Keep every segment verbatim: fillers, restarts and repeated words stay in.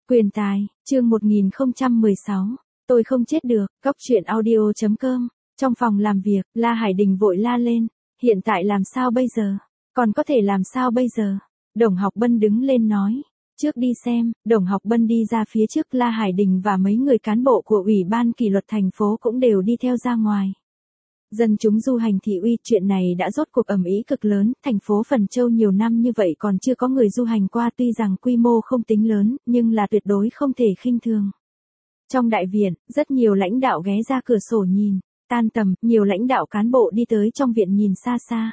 Quyền tài, chương một nghìn không trăm mười sáu, tôi không chết được, góc truyện audio chấm com. Trong phòng làm việc, La Hải Đình vội la lên, hiện tại làm sao bây giờ? Còn có thể làm sao bây giờ? Đồng Học Bân đứng lên nói, trước đi xem. Đồng Học Bân đi ra phía trước, La Hải Đình và mấy người cán bộ của Ủy ban kỷ luật thành phố cũng đều đi theo ra ngoài. Dân chúng du hành thị uy, chuyện này đã rốt cuộc ầm ĩ cực lớn, thành phố Phần Châu nhiều năm như vậy còn chưa có người du hành qua, tuy rằng quy mô không tính lớn, nhưng là tuyệt đối không thể khinh thường. Trong đại viện, rất nhiều lãnh đạo ghé ra cửa sổ nhìn, tan tầm, nhiều lãnh đạo cán bộ đi tới trong viện nhìn xa xa.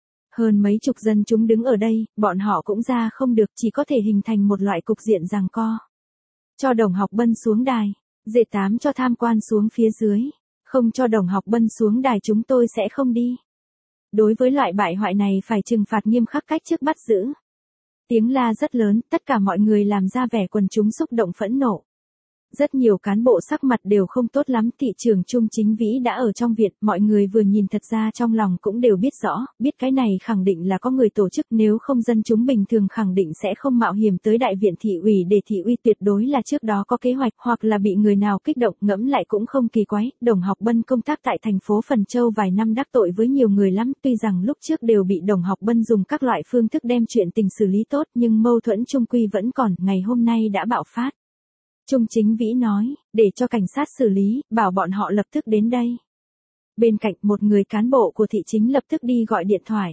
Hơn mấy chục dân chúng đứng ở đây, bọn họ cũng ra không được, chỉ có thể hình thành một loại cục diện giằng co. Cho Đồng Học Bân xuống đài, dê tám cho tham quan xuống phía dưới. Không cho Đồng Học Bân xuống đài chúng tôi sẽ không đi. Đối với loại bại hoại này phải trừng phạt nghiêm khắc, cách chức bắt giữ. Tiếng la rất lớn, tất cả mọi người làm ra vẻ quần chúng xúc động phẫn nộ. Rất nhiều cán bộ sắc mặt đều không tốt lắm. Thị trưởng Trung Chính Vĩ đã ở trong viện, mọi người vừa nhìn thật ra trong lòng cũng đều biết rõ, biết cái này khẳng định là có người tổ chức, nếu không dân chúng bình thường khẳng định sẽ không mạo hiểm tới đại viện thị ủy để thị uy, tuyệt đối là trước đó có kế hoạch, hoặc là bị người nào kích động. Ngẫm lại cũng không kỳ quái, Đồng Học Bân công tác tại thành phố Phần Châu vài năm đắc tội với nhiều người lắm, tuy rằng lúc trước đều bị Đồng Học Bân dùng các loại phương thức đem chuyện tình xử lý tốt, nhưng mâu thuẫn chung quy vẫn còn, ngày hôm nay đã bạo phát. Trung Chính Vĩ nói, để cho cảnh sát xử lý, bảo bọn họ lập tức đến đây. Bên cạnh, một người cán bộ của thị chính lập tức đi gọi điện thoại.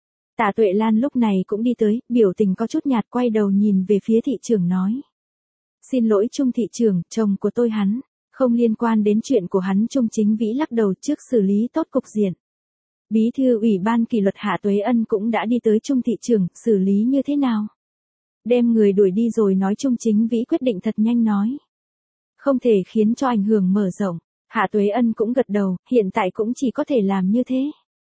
Tạ Tuệ Lan lúc này cũng đi tới, biểu tình có chút nhạt, quay đầu nhìn về phía thị trưởng nói. Xin lỗi Trung thị trưởng, chồng của tôi hắn, không liên quan đến chuyện của hắn. Trung Chính Vĩ lắc đầu, trước xử lý tốt cục diện. Bí thư Ủy ban kỷ luật Hạ Tuế Ân cũng đã đi tới. Trung thị trưởng, xử lý như thế nào? Đem người đuổi đi rồi nói. Trung Chính Vĩ quyết định thật nhanh nói. Không thể khiến cho ảnh hưởng mở rộng. Hạ Tuế Ân cũng gật đầu, hiện tại cũng chỉ có thể làm như thế.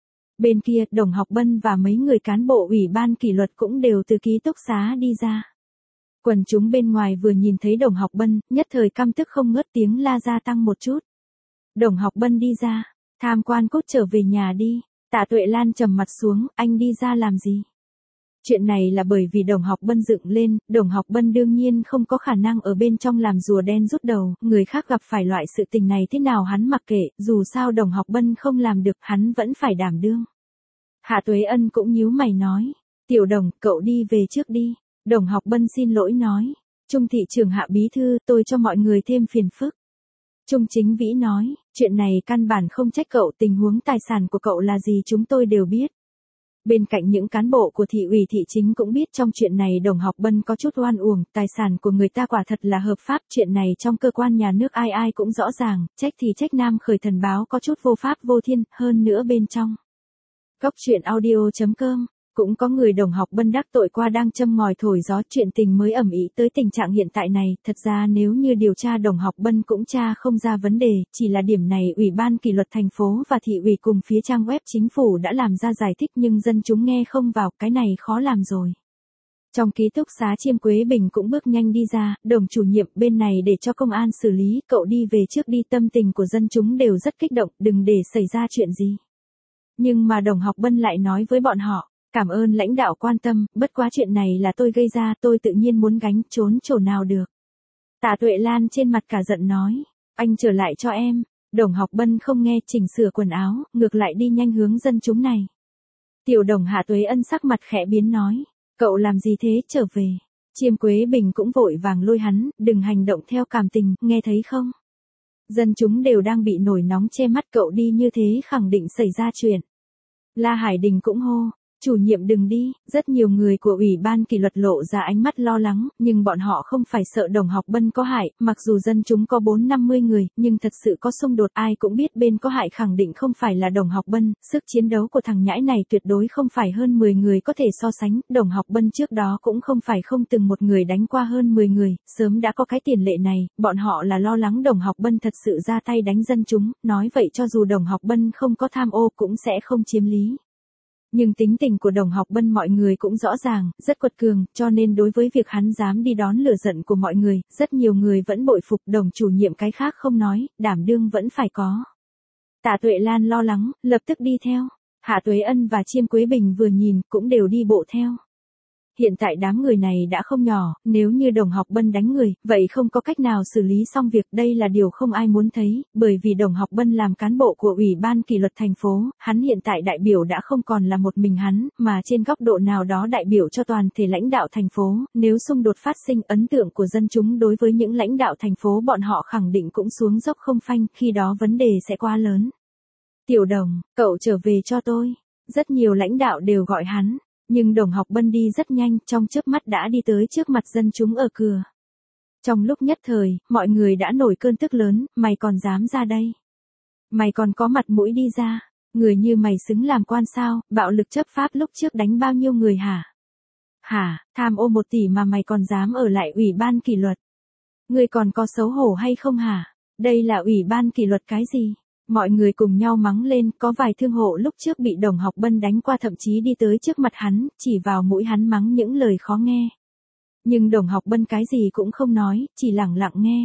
Bên kia, Đồng Học Bân và mấy người cán bộ Ủy ban kỷ luật cũng đều từ ký túc xá đi ra. Quần chúng bên ngoài vừa nhìn thấy Đồng Học Bân, nhất thời căm tức không ngớt, tiếng la gia tăng một chút. Đồng Học Bân đi ra, tham quan cốt trở về nhà đi. Tạ Tuệ Lan trầm mặt xuống, anh đi ra làm gì? Chuyện này là bởi vì Đồng Học Bân dựng lên, Đồng Học Bân đương nhiên không có khả năng ở bên trong làm rùa đen rút đầu, người khác gặp phải loại sự tình này thế nào hắn mặc kệ, dù sao Đồng Học Bân không làm được, hắn vẫn phải đảm đương. Hạ Tuế Ân cũng nhíu mày nói, Tiểu Đồng, cậu đi về trước đi. Đồng Học Bân xin lỗi nói, Trung thị trưởng Hạ bí thư, tôi cho mọi người thêm phiền phức. Trung Chính Vĩ nói, chuyện này căn bản không trách cậu, tình huống tài sản của cậu là gì chúng tôi đều biết. Bên cạnh những cán bộ của thị ủy thị chính cũng biết trong chuyện này Đồng Học Bân có chút oan uổng, tài sản của người ta quả thật là hợp pháp, chuyện này trong cơ quan nhà nước ai ai cũng rõ ràng, trách thì trách Nam Khởi Thần báo có chút vô pháp vô thiên, hơn nữa bên trong. Góc truyện audio chấm com, cũng có người Đồng Học Bân đắc tội qua đang châm ngòi thổi gió, chuyện tình mới ầm ĩ tới tình trạng hiện tại này, thật ra nếu như điều tra Đồng Học Bân cũng tra không ra vấn đề, chỉ là điểm này Ủy ban kỷ luật thành phố và thị ủy cùng phía trang web chính phủ đã làm ra giải thích nhưng dân chúng nghe không vào, cái này khó làm rồi. Trong ký túc xá Chiêm Quế Bình cũng bước nhanh đi ra, Đồng chủ nhiệm bên này để cho công an xử lý, cậu đi về trước đi, tâm tình của dân chúng đều rất kích động, đừng để xảy ra chuyện gì. Nhưng mà Đồng Học Bân lại nói với bọn họ. Cảm ơn lãnh đạo quan tâm, bất quá chuyện này là tôi gây ra, tôi tự nhiên muốn gánh, trốn chỗ nào được. Tạ Tuệ Lan trên mặt cả giận nói, anh trở lại cho em. Đồng Học Bân không nghe, chỉnh sửa quần áo, ngược lại đi nhanh hướng dân chúng này. Tiểu Đồng. Hạ Tuế Ân sắc mặt khẽ biến nói, cậu làm gì thế, trở về. Chiêm Quế Bình cũng vội vàng lôi hắn, đừng hành động theo cảm tình, nghe thấy không? Dân chúng đều đang bị nổi nóng che mắt, cậu đi như thế khẳng định xảy ra chuyện. La Hải Đình cũng hô. Chủ nhiệm đừng đi, rất nhiều người của Ủy ban kỷ luật lộ ra ánh mắt lo lắng, nhưng bọn họ không phải sợ Đồng Học Bân có hại, mặc dù dân chúng có bốn năm mươi người, nhưng thật sự có xung đột, ai cũng biết bên có hại khẳng định không phải là Đồng Học Bân, sức chiến đấu của thằng nhãi này tuyệt đối không phải hơn mười người có thể so sánh, Đồng Học Bân trước đó cũng không phải không từng một người đánh qua hơn mười người, sớm đã có cái tiền lệ này, bọn họ là lo lắng Đồng Học Bân thật sự ra tay đánh dân chúng, nói vậy cho dù Đồng Học Bân không có tham ô cũng sẽ không chiếm lý. Nhưng tính tình của Đồng Học Bân mọi người cũng rõ ràng, rất quật cường, cho nên đối với việc hắn dám đi đón lửa giận của mọi người, rất nhiều người vẫn bội phục. Đồng chủ nhiệm cái khác không nói, đảm đương vẫn phải có. Tạ Tuệ Lan lo lắng, lập tức đi theo. Hạ Tuế Ân và Chiêm Quế Bình vừa nhìn, cũng đều đi bộ theo. Hiện tại đám người này đã không nhỏ, nếu như Đồng Học Bân đánh người, vậy không có cách nào xử lý xong việc, đây là điều không ai muốn thấy, bởi vì Đồng Học Bân làm cán bộ của Ủy ban kỷ luật thành phố, hắn hiện tại đại biểu đã không còn là một mình hắn, mà trên góc độ nào đó đại biểu cho toàn thể lãnh đạo thành phố, nếu xung đột phát sinh, ấn tượng của dân chúng đối với những lãnh đạo thành phố bọn họ khẳng định cũng xuống dốc không phanh, khi đó vấn đề sẽ quá lớn. Tiểu Đồng, cậu trở về cho tôi. Rất nhiều lãnh đạo đều gọi hắn. Nhưng Đồng Học Bân đi rất nhanh, trong chớp mắt đã đi tới trước mặt dân chúng ở cửa. Trong lúc nhất thời, mọi người đã nổi cơn tức lớn, mày còn dám ra đây? Mày còn có mặt mũi đi ra? Người như mày xứng làm quan sao, bạo lực chấp pháp lúc trước đánh bao nhiêu người hả? Hả, tham ô một tỷ mà mày còn dám ở lại Ủy ban kỷ luật? Ngươi còn có xấu hổ hay không hả? Đây là Ủy ban kỷ luật cái gì? Mọi người cùng nhau mắng lên, có vài thương hộ lúc trước bị Đồng Học Bân đánh qua thậm chí đi tới trước mặt hắn, chỉ vào mũi hắn mắng những lời khó nghe. Nhưng Đồng Học Bân cái gì cũng không nói, chỉ lặng lặng nghe.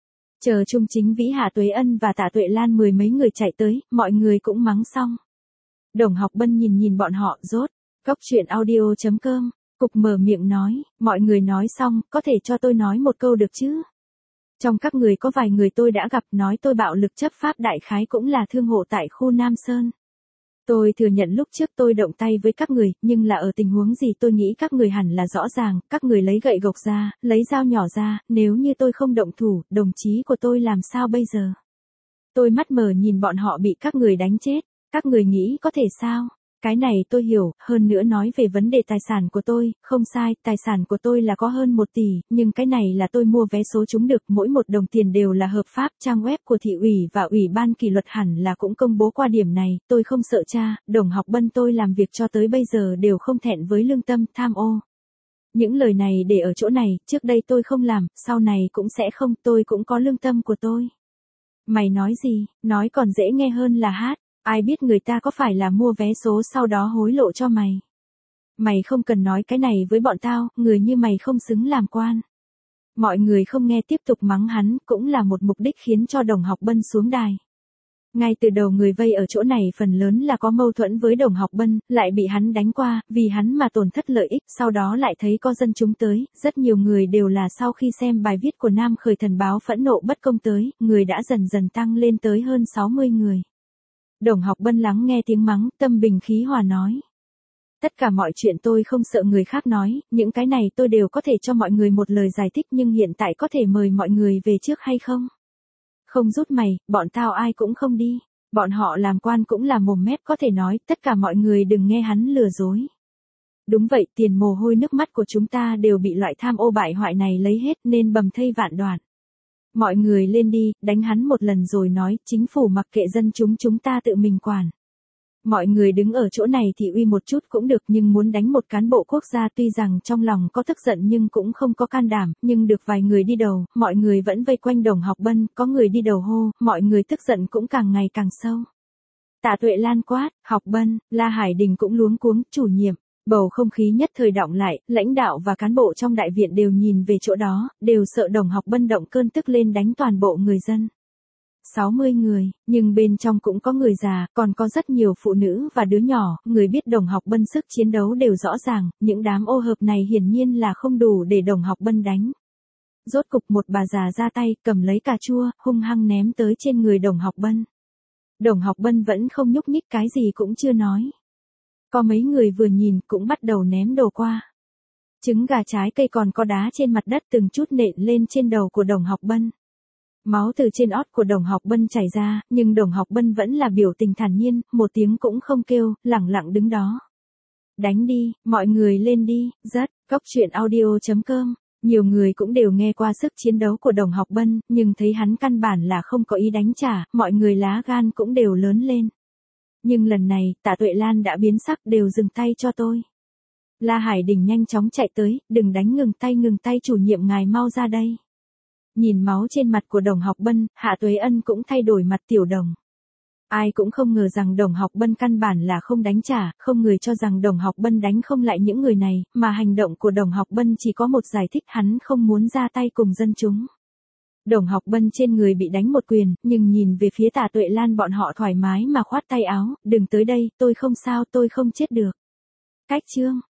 Chờ Trung Chính Vĩ, Hạ Tuế Ân và Tạ Tuệ Lan mười mấy người chạy tới, mọi người cũng mắng xong. Đồng Học Bân nhìn nhìn bọn họ, rốt, Cóc Truyện Audio chấm com, cục mở miệng nói, mọi người nói xong, có thể cho tôi nói một câu được chứ? Trong các người có vài người tôi đã gặp nói tôi bạo lực chấp pháp, đại khái cũng là thương hộ tại khu Nam Sơn. Tôi thừa nhận lúc trước tôi động tay với các người, nhưng là ở tình huống gì tôi nghĩ các người hẳn là rõ ràng, các người lấy gậy gộc ra, lấy dao nhỏ ra, nếu như tôi không động thủ, đồng chí của tôi làm sao bây giờ? Tôi mắt mờ nhìn bọn họ bị các người đánh chết, các người nghĩ có thể sao? Cái này tôi hiểu, hơn nữa nói về vấn đề tài sản của tôi, không sai, tài sản của tôi là có hơn một tỷ, nhưng cái này là tôi mua vé số trúng được, mỗi một đồng tiền đều là hợp pháp, trang web của thị ủy và Ủy ban kỷ luật hẳn là cũng công bố qua điểm này, tôi không sợ cha, Đồng Học Bân tôi làm việc cho tới bây giờ đều không thẹn với lương tâm, tham ô. Những lời này để ở chỗ này, trước đây tôi không làm, sau này cũng sẽ không, tôi cũng có lương tâm của tôi. Mày nói gì, nói còn dễ nghe hơn là hát. Ai biết người ta có phải là mua vé số sau đó hối lộ cho mày. Mày không cần nói cái này với bọn tao, người như mày không xứng làm quan. Mọi người không nghe tiếp tục mắng hắn, cũng là một mục đích khiến cho Đồng Học Bân xuống đài. Ngay từ đầu người vây ở chỗ này phần lớn là có mâu thuẫn với Đồng Học Bân, lại bị hắn đánh qua, vì hắn mà tổn thất lợi ích, sau đó lại thấy có dân chúng tới, rất nhiều người đều là sau khi xem bài viết của Nam Khởi Thần báo phẫn nộ bất công tới, người đã dần dần tăng lên tới hơn sáu mươi người. Đồng Học Bân lắng nghe tiếng mắng, tâm bình khí hòa nói. Tất cả mọi chuyện tôi không sợ người khác nói, những cái này tôi đều có thể cho mọi người một lời giải thích, nhưng hiện tại có thể mời mọi người về trước hay không? Không rút mày, bọn tao ai cũng không đi. Bọn họ làm quan cũng là mồm mép, có thể nói, tất cả mọi người đừng nghe hắn lừa dối. Đúng vậy, tiền mồ hôi nước mắt của chúng ta đều bị loại tham ô bại hoại này lấy hết nên bầm thây vạn đoạn. Mọi người lên đi, đánh hắn một lần rồi nói, chính phủ mặc kệ dân chúng chúng ta tự mình quản. Mọi người đứng ở chỗ này thì uy một chút cũng được, nhưng muốn đánh một cán bộ quốc gia tuy rằng trong lòng có tức giận nhưng cũng không có can đảm, nhưng được vài người đi đầu, mọi người vẫn vây quanh Đồng Học Bân, có người đi đầu hô, mọi người tức giận cũng càng ngày càng sâu. Tạ Tuệ Lan quát, Học Bân, La Hải Đình cũng luống cuống, chủ nhiệm. Bầu không khí nhất thời đọng lại, lãnh đạo và cán bộ trong đại viện đều nhìn về chỗ đó, đều sợ Đồng Học Bân động cơn tức lên đánh toàn bộ người dân. sáu mươi người, nhưng bên trong cũng có người già, còn có rất nhiều phụ nữ và đứa nhỏ, người biết Đồng Học Bân sức chiến đấu đều rõ ràng, những đám ô hợp này hiển nhiên là không đủ để Đồng Học Bân đánh. Rốt cục một bà già ra tay, cầm lấy cà chua, hung hăng ném tới trên người Đồng Học Bân. Đồng Học Bân vẫn không nhúc nhích, cái gì cũng chưa nói. Có mấy người vừa nhìn cũng bắt đầu ném đồ qua. Trứng gà, trái cây, còn có đá trên mặt đất từng chút nện lên trên đầu của Đồng Học Bân. Máu từ trên ót của Đồng Học Bân chảy ra, nhưng Đồng Học Bân vẫn là biểu tình thản nhiên, một tiếng cũng không kêu, lẳng lặng đứng đó. Đánh đi, mọi người lên đi, rất, Cóc Truyện Audio chấm com. Nhiều người cũng đều nghe qua sức chiến đấu của Đồng Học Bân, nhưng thấy hắn căn bản là không có ý đánh trả, mọi người lá gan cũng đều lớn lên. Nhưng lần này, Tạ Tuệ Lan đã biến sắc, đều dừng tay cho tôi. La Hải Đình nhanh chóng chạy tới, đừng đánh, ngừng tay, ngừng tay, chủ nhiệm ngài mau ra đây. Nhìn máu trên mặt của Đồng Học Bân, Hạ Tuế Ân cũng thay đổi mặt. Tiểu Đồng. Ai cũng không ngờ rằng Đồng Học Bân căn bản là không đánh trả, không người cho rằng Đồng Học Bân đánh không lại những người này, mà hành động của Đồng Học Bân chỉ có một giải thích, hắn không muốn ra tay cùng dân chúng. Đồng Học Bân trên người bị đánh một quyền, nhưng nhìn về phía Tạ Tuệ Lan bọn họ thoải mái mà khoát tay áo, đừng tới đây, tôi không sao, tôi không chết được. Cách chương.